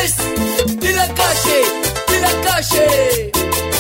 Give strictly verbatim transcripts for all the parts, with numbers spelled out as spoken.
es de la calle, de la calle.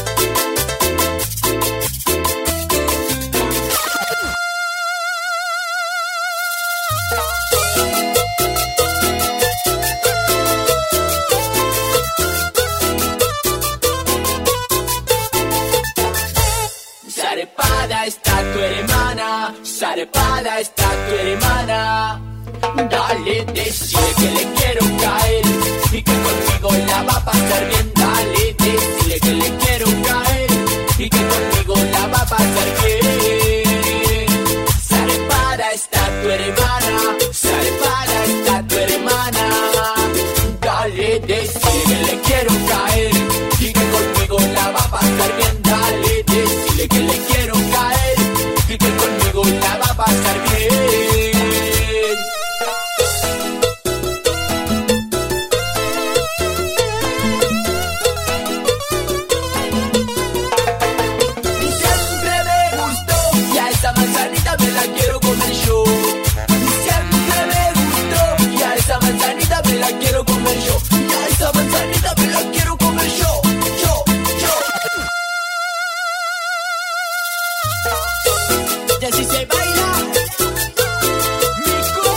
Zarepada está tu hermana, zarepada está tu hermana. Dale, decile que le quiero caer y que conmigo la va a pasar bien. Dale, decile que le quiero caer y que conmigo la va a pasar bien. Zarepada está tu hermana, zarepada está tu hermana. Dale, decile que le quiero caer y que conmigo la va a pasar bien. Dale, decile que le quiero caer y que conmigo la va a pasar bien. Siempre me gustó y a esa manzanita me la quiero comer yo. Siempre me gustó y a esa manzanita me la quiero comer yo. Y a esa manzanita me la quiero comer yo. Yo, yo. Y así se baila. Mi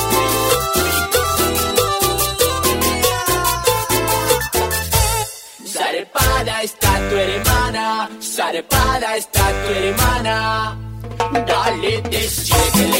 cumbia. Zarepada está tu hermana, zarepada está tu hermana. Dale, decile que le